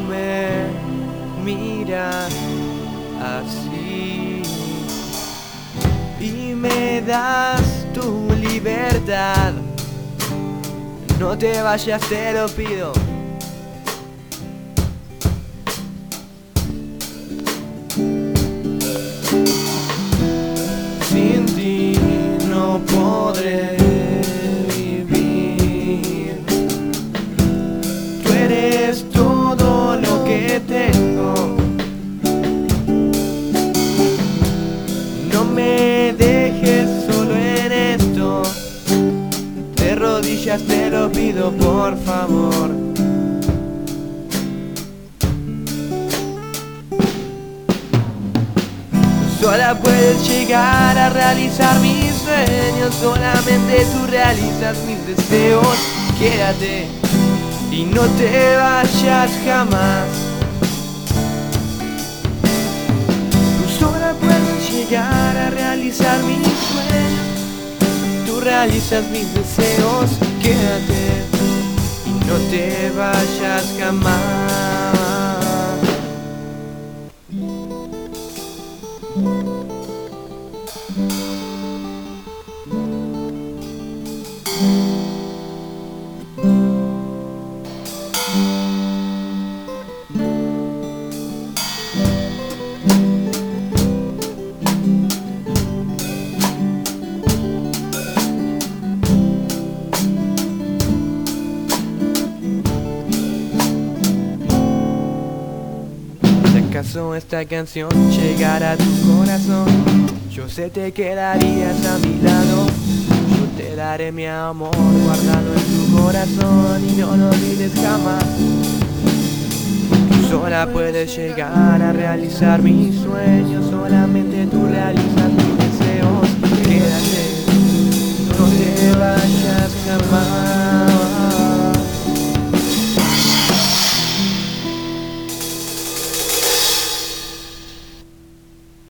me miras así y me das tu libertad. No te vayas, te lo pido. Sin ti no podré vivir. Tú eres todo lo que tengo. No me dejes solo en esto. De rodillas te lo pido, por favor. Sola puedes llegar a realizar mis sueños. Solamente tú realizas mis deseos. Quédate y no te vayas jamás. Tú sola puedes llegar a realizar mis sueños. Tú realizas mis deseos. Quédate y no te vayas jamás. ¿Acaso esta canción llegara a tu corazón? Yo sé te quedarías a mi lado. Yo te daré mi amor guardado en tu corazón y no lo olvides jamás. Tú sola puedes llegar a realizar mis sueños. Sola